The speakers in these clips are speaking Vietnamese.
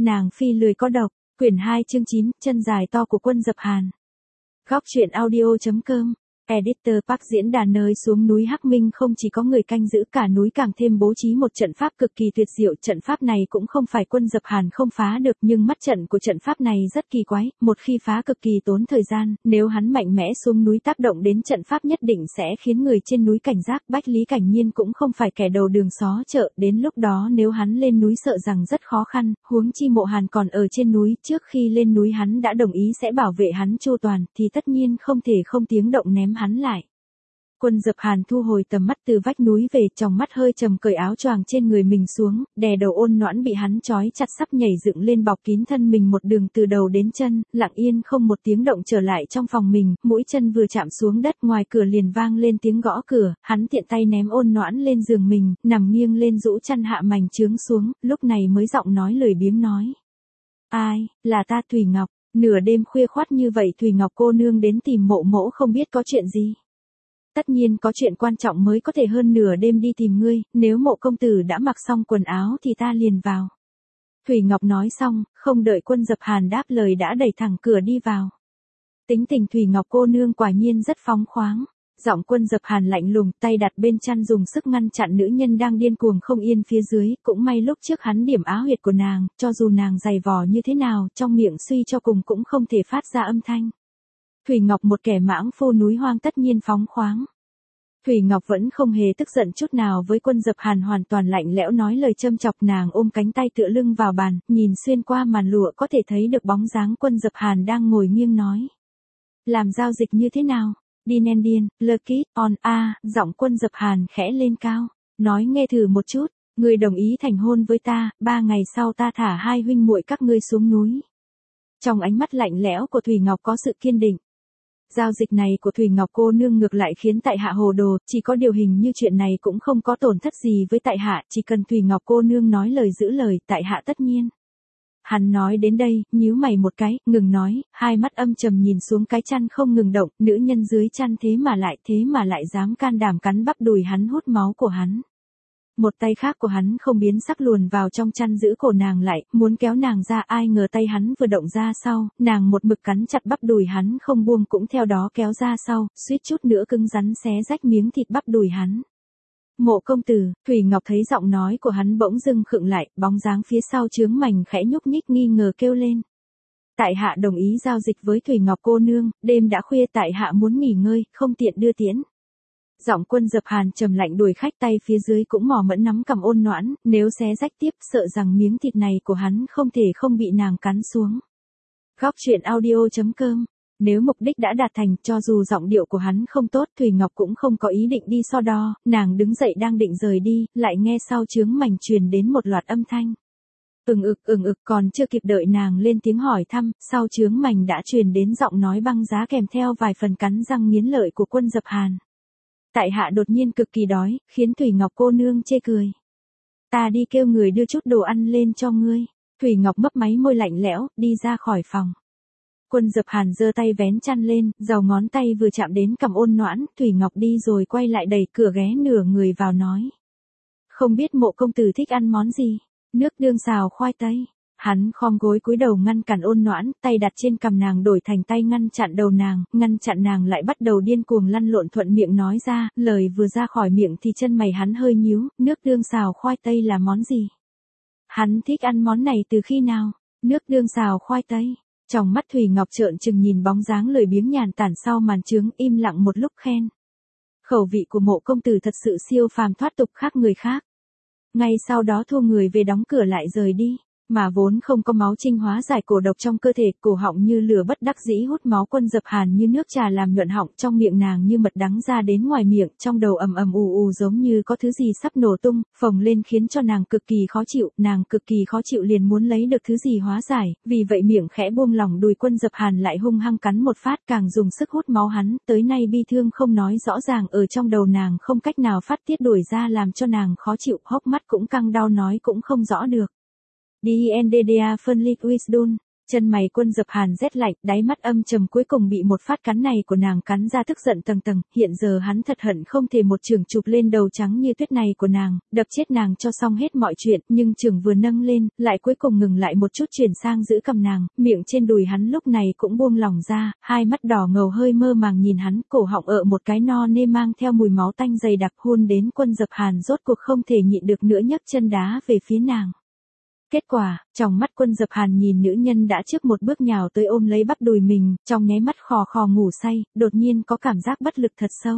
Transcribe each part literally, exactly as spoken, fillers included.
Nàng phi lười có độc, quyển hai chương chín, chân dài to của Quân Dập Hàn. Góc truyện audio chấm com. Editor Park diễn đàn nơi xuống núi Hắc Minh không chỉ có người canh giữ cả núi càng thêm bố trí một trận pháp cực kỳ tuyệt diệu. Trận pháp này cũng không phải Quân Dập Hàn không phá được, nhưng mắt trận của trận pháp này rất kỳ quái, một khi phá cực kỳ tốn thời gian, nếu hắn mạnh mẽ xuống núi tác động đến trận pháp nhất định sẽ khiến người trên núi cảnh giác. Bách Lý Cảnh Nhiên cũng không phải kẻ đầu đường xó chợ, đến lúc đó nếu hắn lên núi sợ rằng rất khó khăn, huống chi Mộ Hàn còn ở trên núi, trước khi lên núi hắn đã đồng ý sẽ bảo vệ hắn chu toàn, thì tất nhiên không thể không tiếng động ném hắn lại. Quân Dập Hàn thu hồi tầm mắt từ vách núi về, trong mắt hơi trầm, cởi áo choàng trên người mình xuống, đè đầu Ôn Noãn bị hắn trói chặt sắp nhảy dựng lên bọc kín thân mình một đường từ đầu đến chân, lặng yên không một tiếng động trở lại trong phòng mình, mũi chân vừa chạm xuống đất ngoài cửa liền vang lên tiếng gõ cửa, hắn tiện tay ném Ôn Noãn lên giường mình, nằm nghiêng lên rũ chăn hạ mành trướng xuống, lúc này mới giọng nói lười biếng nói. Ai, là ta Thủy Ngọc, nửa đêm khuya khoắt như vậy Thủy Ngọc cô nương đến tìm Mộ mỗ không biết có chuyện gì. Tất nhiên có chuyện quan trọng mới có thể hơn nửa đêm đi tìm ngươi, nếu Mộ công tử đã mặc xong quần áo thì ta liền vào. Thủy Ngọc nói xong, không đợi Quân Dập Hàn đáp lời đã đẩy thẳng cửa đi vào. Tính tình Thủy Ngọc cô nương quả nhiên rất phóng khoáng. Giọng Quân Dập Hàn lạnh lùng, tay đặt bên chăn dùng sức ngăn chặn nữ nhân đang điên cuồng không yên phía dưới, cũng may lúc trước hắn điểm á huyệt của nàng, cho dù nàng giày vò như thế nào, trong miệng suy cho cùng cũng không thể phát ra âm thanh. Thủy Ngọc một kẻ mãng phu núi hoang tất nhiên phóng khoáng. Thủy Ngọc vẫn không hề tức giận chút nào với Quân Dập Hàn, hoàn toàn lạnh lẽo nói lời châm chọc. Nàng ôm cánh tay tựa lưng vào bàn, nhìn xuyên qua màn lụa có thể thấy được bóng dáng Quân Dập Hàn đang ngồi nghiêng nói. Làm giao dịch như thế nào? Điên en điên, lucky, on a, giọng Quân Dập Hàn khẽ lên cao, nói nghe thử một chút, ngươi đồng ý thành hôn với ta, ba ngày sau ta thả hai huynh muội các ngươi xuống núi. Trong ánh mắt lạnh lẽo của Thủy Ngọc có sự kiên định. Giao dịch này của Thủy Ngọc cô nương ngược lại khiến tại hạ hồ đồ, chỉ có điều hình như chuyện này cũng không có tổn thất gì với tại hạ, chỉ cần Thủy Ngọc cô nương nói lời giữ lời, tại hạ tất nhiên. Hắn nói đến đây, nhíu mày một cái, ngừng nói, hai mắt âm trầm nhìn xuống cái chăn không ngừng động, nữ nhân dưới chăn thế mà lại thế mà lại dám can đảm cắn bắp đùi hắn hút máu của hắn. Một tay khác của hắn không biến sắc luồn vào trong chăn giữ cổ nàng lại, muốn kéo nàng ra, ai ngờ tay hắn vừa động ra sau, nàng một mực cắn chặt bắp đùi hắn không buông cũng theo đó kéo ra sau, suýt chút nữa cứng rắn xé rách miếng thịt bắp đùi hắn. Mộ công tử, Thủy Ngọc thấy giọng nói của hắn bỗng dưng khựng lại, bóng dáng phía sau chướng mảnh khẽ nhúc nhích nghi ngờ kêu lên. Tại hạ đồng ý giao dịch với Thủy Ngọc cô nương, đêm đã khuya tại hạ muốn nghỉ ngơi, không tiện đưa tiễn. Giọng Quân Dập Hàn trầm lạnh đuổi khách, tay phía dưới cũng mò mẫm nắm cầm Ôn Noãn, nếu xé rách tiếp sợ rằng miếng thịt này của hắn không thể không bị nàng cắn xuống. Góc truyện audio chấm com. Nếu mục đích đã đạt thành, cho dù giọng điệu của hắn không tốt, Thủy Ngọc cũng không có ý định đi so đo, nàng đứng dậy đang định rời đi, lại nghe sau chướng mảnh truyền đến một loạt âm thanh. Ừng ực ừng ực, còn chưa kịp đợi nàng lên tiếng hỏi thăm, sau chướng mảnh đã truyền đến giọng nói băng giá kèm theo vài phần cắn răng nghiến lợi của Quân Dập Hàn. Tại hạ đột nhiên cực kỳ đói, khiến Thủy Ngọc cô nương chê cười. Ta đi kêu người đưa chút đồ ăn lên cho ngươi. Thủy Ngọc mấp máy môi lạnh lẽo, đi ra khỏi phòng. Quân Dập Hàn giơ tay vén chăn lên, dầu ngón tay vừa chạm đến cằm Ôn Noãn, Thủy Ngọc đi rồi quay lại đẩy cửa ghé nửa người vào nói. Không biết Mộ công tử thích ăn món gì? Nước tương xào khoai tây. Hắn khom gối cúi đầu ngăn cản Ôn Noãn, tay đặt trên cằm nàng đổi thành tay ngăn chặn đầu nàng, ngăn chặn nàng lại bắt đầu điên cuồng lăn lộn thuận miệng nói ra, lời vừa ra khỏi miệng thì chân mày hắn hơi nhíu, nước tương xào khoai tây là món gì? Hắn thích ăn món này từ khi nào? Nước tương xào khoai tây. Trong mắt Thủy Ngọc trợn trừng nhìn bóng dáng lười biếng nhàn tản sau màn trướng, im lặng một lúc khen. Khẩu vị của Mộ công tử thật sự siêu phàm thoát tục khác người khác. Ngay sau đó thu người về đóng cửa lại rời đi. Mà vốn không có máu trinh hóa giải cổ độc trong cơ thể, cổ họng như lửa bất đắc dĩ hút máu Quân Dập Hàn như nước trà làm nhuận họng, trong miệng nàng như mật đắng ra đến ngoài miệng, trong đầu ầm ầm ù ù giống như có thứ gì sắp nổ tung, phồng lên khiến cho nàng cực kỳ khó chịu, nàng cực kỳ khó chịu liền muốn lấy được thứ gì hóa giải, vì vậy miệng khẽ buông lỏng đùi Quân Dập Hàn lại hung hăng cắn một phát, càng dùng sức hút máu hắn, tới nay bi thương không nói rõ ràng ở trong đầu nàng không cách nào phát tiết đuổi ra làm cho nàng khó chịu, hốc mắt cũng căng đau nói cũng không rõ được. đê en đê đê a phân liệt wisdom, Chân mày Quân Dập Hàn rét lạnh, đáy mắt âm trầm cuối cùng bị một phát cắn này của nàng cắn ra tức giận tầng tầng, hiện giờ hắn thật hận không thể một chưởng chụp lên đầu trắng như tuyết này của nàng, đập chết nàng cho xong hết mọi chuyện, nhưng chưởng vừa nâng lên, lại cuối cùng ngừng lại một chút chuyển sang giữ cầm nàng, miệng trên đùi hắn lúc này cũng buông lỏng ra, hai mắt đỏ ngầu hơi mơ màng nhìn hắn, cổ họng ợ một cái no nê mang theo mùi máu tanh dày đặc hôn đến Quân Dập Hàn rốt cuộc không thể nhịn được nữa nhấc chân đá về phía nàng. Kết quả, trong mắt Quân Dập Hàn nhìn nữ nhân đã trước một bước nhào tới ôm lấy bắp đùi mình, trong nháy mắt khò khò ngủ say, đột nhiên có cảm giác bất lực thật sâu.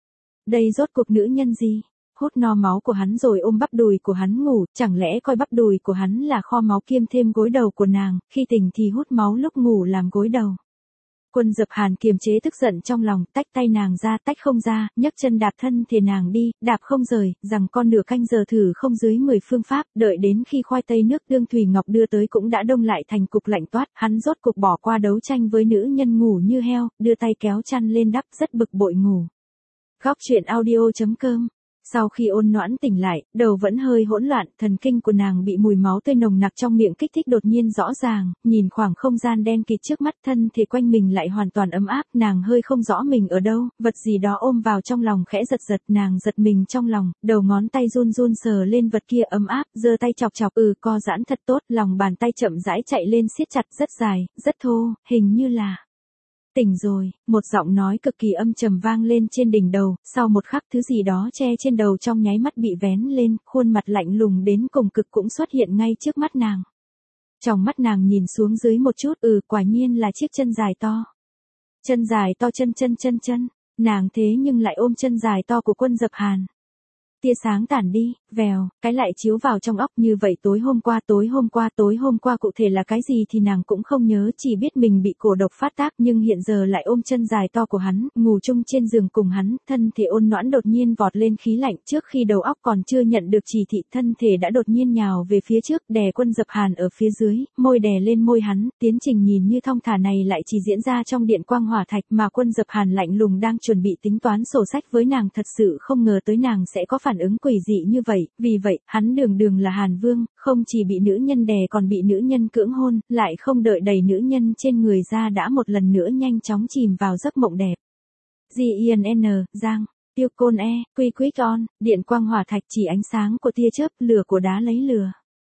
Đây rốt cuộc nữ nhân gì? Hút no máu của hắn rồi ôm bắp đùi của hắn ngủ, chẳng lẽ coi bắp đùi của hắn là kho máu kiêm thêm gối đầu của nàng, khi tỉnh thì hút máu lúc ngủ làm gối đầu. Quân Dập Hàn kiềm chế tức giận trong lòng, tách tay nàng ra tách không ra, nhấc chân đạp thân thể nàng đi, đạp không rời, rằng con nửa canh giờ thử không dưới mười phương pháp, đợi đến khi khoai tây nước tương Thùy Ngọc đưa tới cũng đã đông lại thành cục lạnh toát, hắn rốt cục bỏ qua đấu tranh với nữ nhân ngủ như heo, đưa tay kéo chăn lên đắp rất bực bội ngủ. Góc truyện audio chấm com. Sau khi Ôn Noãn tỉnh lại, đầu vẫn hơi hỗn loạn, thần kinh của nàng bị mùi máu tươi nồng nặc trong miệng kích thích đột nhiên rõ ràng, nhìn khoảng không gian đen kịt trước mắt, thân thể quanh mình lại hoàn toàn ấm áp, nàng hơi không rõ mình ở đâu, vật gì đó ôm vào trong lòng khẽ giật giật, nàng giật mình trong lòng, đầu ngón tay run run sờ lên vật kia ấm áp, giơ tay chọc chọc, ừ co giãn thật tốt, lòng bàn tay chậm rãi chạy lên siết chặt, rất dài, rất thô, hình như là tỉnh rồi, một giọng nói cực kỳ âm trầm vang lên trên đỉnh đầu, sau một khắc thứ gì đó che trên đầu trong nháy mắt bị vén lên, khuôn mặt lạnh lùng đến cùng cực cũng xuất hiện ngay trước mắt nàng. Trong mắt nàng nhìn xuống dưới một chút, ừ quả nhiên là chiếc chân dài to. Chân dài to chân chân chân chân, nàng thế nhưng lại ôm chân dài to của Quân Dập Hàn. Tia sáng tản đi, vèo, cái lại chiếu vào trong óc như vậy tối hôm qua tối hôm qua tối hôm qua cụ thể là cái gì thì nàng cũng không nhớ, chỉ biết mình bị cổ độc phát tác nhưng hiện giờ lại ôm chân dài to của hắn, ngủ chung trên giường cùng hắn, thân thể Ôn Noãn đột nhiên vọt lên khí lạnh, trước khi đầu óc còn chưa nhận được chỉ thị, thân thể đã đột nhiên nhào về phía trước, đè Quân Dập Hàn ở phía dưới, môi đè lên môi hắn, tiến trình nhìn như thong thả này lại chỉ diễn ra trong điện quang hỏa thạch mà Quân Dập Hàn lạnh lùng đang chuẩn bị tính toán sổ sách với nàng, thật sự không ngờ tới nàng sẽ có phản ứng quỷ dị như vậy, vì vậy, hắn đường đường là Hàn Vương, không chỉ bị nữ nhân đè còn bị nữ nhân cưỡng hôn, lại không đợi đầy nữ nhân trên người ra đã một lần nữa nhanh chóng chìm vào giấc mộng đẹp. G I N N, Giang, Tiêu Côn E, Quy Quýt On, điện quang hỏa thạch chỉ ánh sáng của tia chớp, lửa của đá lấy lửa.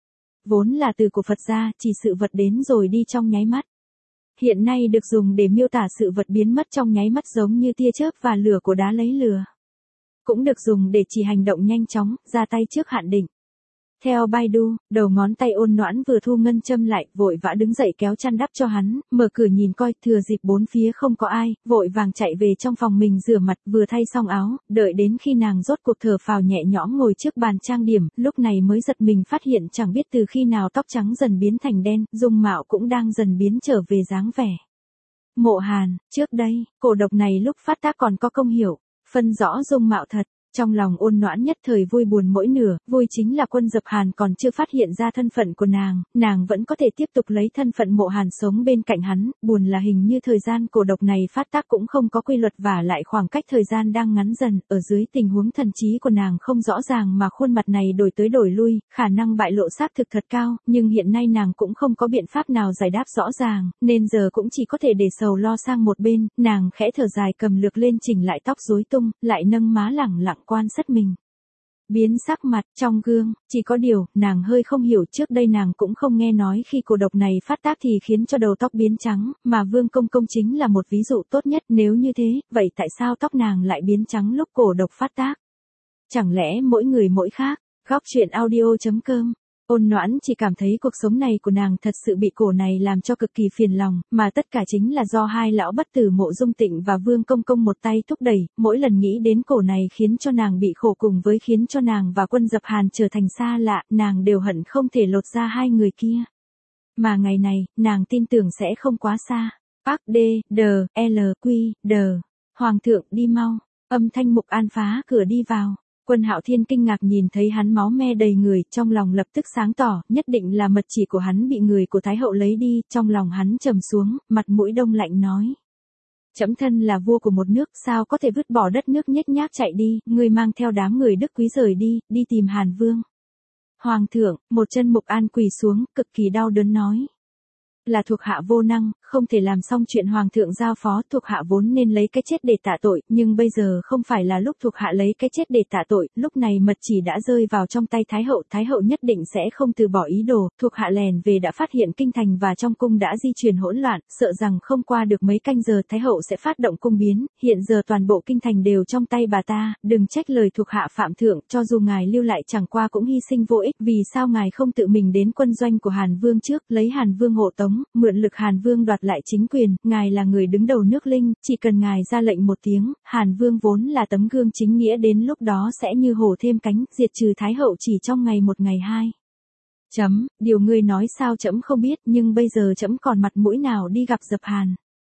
Vốn là từ của Phật gia, chỉ sự vật đến rồi đi trong nháy mắt. Hiện nay được dùng để miêu tả sự vật biến mất trong nháy mắt giống như tia chớp và lửa của đá lấy lửa. Cũng được dùng để chỉ hành động nhanh chóng, ra tay trước hạn định. Theo Baidu, đầu ngón tay Ôn Noãn vừa thu ngân châm lại, vội vã đứng dậy kéo chăn đắp cho hắn, mở cửa nhìn coi, thừa dịp bốn phía không có ai, vội vàng chạy về trong phòng mình rửa mặt, vừa thay xong áo, đợi đến khi nàng rốt cuộc thở phào nhẹ nhõm ngồi trước bàn trang điểm, lúc này mới giật mình phát hiện chẳng biết từ khi nào tóc trắng dần biến thành đen, dung mạo cũng đang dần biến trở về dáng vẻ. Mộ Hàn, trước đây, cổ độc này lúc phát tác còn có công hiệu phân rõ dung mạo thật. Trong lòng Ôn Noãn nhất thời vui buồn mỗi nửa, vui chính là Quân Dập Hàn còn chưa phát hiện ra thân phận của nàng, nàng vẫn có thể tiếp tục lấy thân phận Mộ Hàn sống bên cạnh hắn, buồn là hình như thời gian cổ độc này phát tác cũng không có quy luật và lại khoảng cách thời gian đang ngắn dần, ở dưới tình huống thần trí của nàng không rõ ràng mà khuôn mặt này đổi tới đổi lui, khả năng bại lộ xác thực thật cao, nhưng hiện nay nàng cũng không có biện pháp nào giải đáp rõ ràng, nên giờ cũng chỉ có thể để sầu lo sang một bên, nàng khẽ thở dài cầm lược lên chỉnh lại tóc rối tung, lại nâng má lẳng lặng quan sát mình. Biến sắc mặt, trong gương, chỉ có điều, nàng hơi không hiểu trước đây nàng cũng không nghe nói khi cổ độc này phát tác thì khiến cho đầu tóc biến trắng, mà Vương Công Công chính là một ví dụ tốt nhất nếu như thế, vậy tại sao tóc nàng lại biến trắng lúc cổ độc phát tác? Chẳng lẽ mỗi người mỗi khác? Góc truyện audio chấm com. Ôn Noãn chỉ cảm thấy cuộc sống này của nàng thật sự bị cổ này làm cho cực kỳ phiền lòng, mà tất cả chính là do hai lão bất tử Mộ Dung Tịnh và Vương Công Công một tay thúc đẩy, mỗi lần nghĩ đến cổ này khiến cho nàng bị khổ cùng với khiến cho nàng và Quân Dập Hàn trở thành xa lạ, nàng đều hận không thể lột ra hai người kia. Mà ngày này, nàng tin tưởng sẽ không quá xa. Park D, D, L, Q, D. Hoàng thượng đi mau, âm thanh Mục An phá cửa đi vào. Quân Hạo Thiên kinh ngạc nhìn thấy hắn máu me đầy người, trong lòng lập tức sáng tỏ, nhất định là mật chỉ của hắn bị người của Thái hậu lấy đi, trong lòng hắn trầm xuống, mặt mũi đông lạnh nói. Trẫm thân là vua của một nước, sao có thể vứt bỏ đất nước nhếch nhác chạy đi, ngươi mang theo đám người Đức Quý rời đi, đi tìm Hàn Vương. Hoàng thượng, một chân Mục An quỳ xuống, cực kỳ đau đớn nói. Là thuộc hạ vô năng, không thể làm xong chuyện hoàng thượng giao phó, thuộc hạ vốn nên lấy cái chết để tạ tội, nhưng bây giờ không phải là lúc thuộc hạ lấy cái chết để tạ tội, lúc này mật chỉ đã rơi vào trong tay Thái hậu, Thái hậu nhất định sẽ không từ bỏ ý đồ, thuộc hạ lèn về đã phát hiện kinh thành và trong cung đã di chuyển hỗn loạn, sợ rằng không qua được mấy canh giờ Thái hậu sẽ phát động cung biến, hiện giờ toàn bộ kinh thành đều trong tay bà ta, đừng trách lời thuộc hạ phạm thượng, cho dù ngài lưu lại chẳng qua cũng hy sinh vô ích, vì sao ngài không tự mình đến quân doanh của Hàn Vương trước, lấy Hàn Vương hộ tống, mượn lực Hàn Vương đoạt lại chính quyền, ngài là người đứng đầu nước Linh, chỉ cần ngài ra lệnh một tiếng, Hàn Vương vốn là tấm gương chính nghĩa đến lúc đó sẽ như hổ thêm cánh, diệt trừ Thái hậu chỉ trong ngày một ngày hai. Chấm, điều ngươi nói sao trẫm không biết, nhưng bây giờ trẫm còn mặt mũi nào đi gặp Dập Hàn.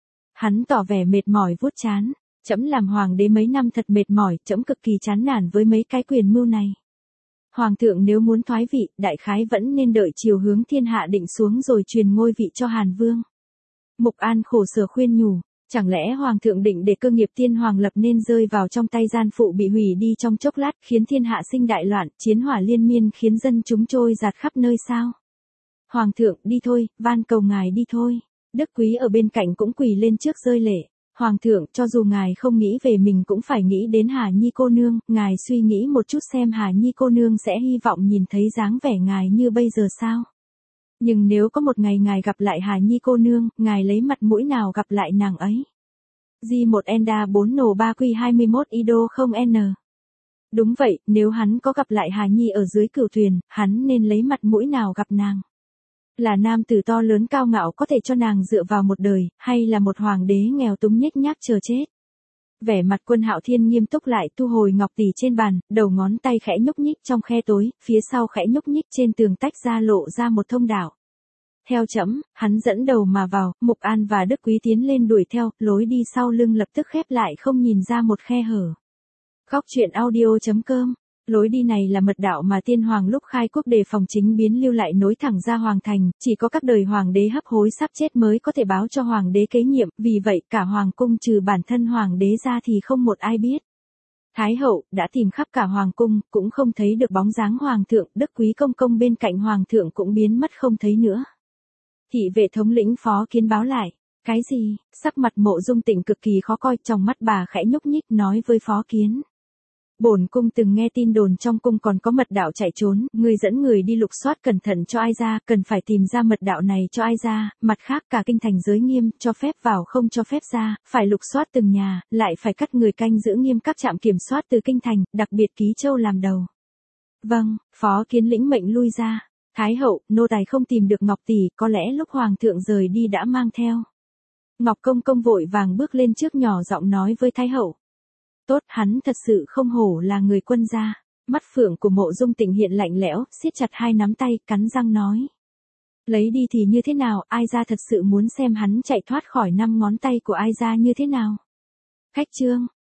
Hắn tỏ vẻ mệt mỏi vuốt trán, trẫm làm hoàng đế mấy năm thật mệt mỏi, trẫm cực kỳ chán nản với mấy cái quyền mưu này. Hoàng thượng nếu muốn thoái vị, đại khái vẫn nên đợi chiều hướng thiên hạ định xuống rồi truyền ngôi vị cho Hàn Vương. Mục An khổ sở khuyên nhủ, chẳng lẽ Hoàng thượng định để cơ nghiệp tiên hoàng lập nên rơi vào trong tay gian phụ bị hủy đi trong chốc lát, khiến thiên hạ sinh đại loạn, chiến hỏa liên miên khiến dân chúng trôi giạt khắp nơi sao? Hoàng thượng, đi thôi, van cầu ngài đi thôi. Đức Quý ở bên cạnh cũng quỳ lên trước rơi lệ. Hoàng thượng, cho dù ngài không nghĩ về mình cũng phải nghĩ đến Hà Nhi cô nương, ngài suy nghĩ một chút xem Hà Nhi cô nương sẽ hy vọng nhìn thấy dáng vẻ ngài như bây giờ sao? Nhưng nếu có một ngày ngài gặp lại Hà Nhi cô nương, ngài lấy mặt mũi nào gặp lại nàng ấy? G một Enda bốn N ba Q hai mươi mốt Ido không N. Đúng vậy, nếu hắn có gặp lại Hà Nhi ở dưới cửu thuyền, hắn nên lấy mặt mũi nào gặp nàng? Là nam tử to lớn cao ngạo có thể cho nàng dựa vào một đời, hay là một hoàng đế nghèo túng nhếch nhác chờ chết? Vẻ mặt Quân Hạo Thiên nghiêm túc lại, thu hồi ngọc tỷ trên bàn, đầu ngón tay khẽ nhúc nhích trong khe tối, phía sau khẽ nhúc nhích trên tường tách ra lộ ra một thông đạo. Theo trẫm, hắn dẫn đầu mà vào, Mục An và Đức Quý tiến lên đuổi theo, lối đi sau lưng lập tức khép lại không nhìn ra một khe hở. Góc truyện audio chấm com. Lối đi này là mật đạo mà tiên hoàng lúc khai quốc đề phòng chính biến lưu lại nối thẳng ra hoàng thành, chỉ có các đời hoàng đế hấp hối sắp chết mới có thể báo cho hoàng đế kế nhiệm, vì vậy cả hoàng cung trừ bản thân hoàng đế ra thì không một ai biết. Thái hậu đã tìm khắp cả hoàng cung, cũng không thấy được bóng dáng hoàng thượng, Đức Quý công công bên cạnh hoàng thượng cũng biến mất không thấy nữa. Thị vệ thống lĩnh Phó Kiến báo lại, cái gì? Sắc mặt Mộ Dung Tịnh cực kỳ khó coi, trong mắt bà khẽ nhúc nhích nói với Phó Kiến. Bổn cung từng nghe tin đồn trong cung còn có mật đạo chạy trốn, người dẫn người đi lục soát cẩn thận cho ai ra, cần phải tìm ra mật đạo này cho ai ra, mặt khác cả kinh thành giới nghiêm, cho phép vào không cho phép ra, phải lục soát từng nhà, lại phải cắt người canh giữ nghiêm các trạm kiểm soát từ kinh thành, đặc biệt Ký Châu làm đầu. Vâng, Phó Kiến lĩnh mệnh lui ra. Thái hậu, nô tài không tìm được Ngọc tỷ, có lẽ lúc hoàng thượng rời đi đã mang theo. Ngọc công công vội vàng bước lên trước nhỏ giọng nói với Thái hậu. Tốt, hắn thật sự không hổ là người quân gia. Mắt phượng của Mộ Dung Tịnh hiện lạnh lẽo, siết chặt hai nắm tay, cắn răng nói. Lấy đi thì như thế nào, ai ra thật sự muốn xem hắn chạy thoát khỏi năm ngón tay của ai ra như thế nào. Khách trương,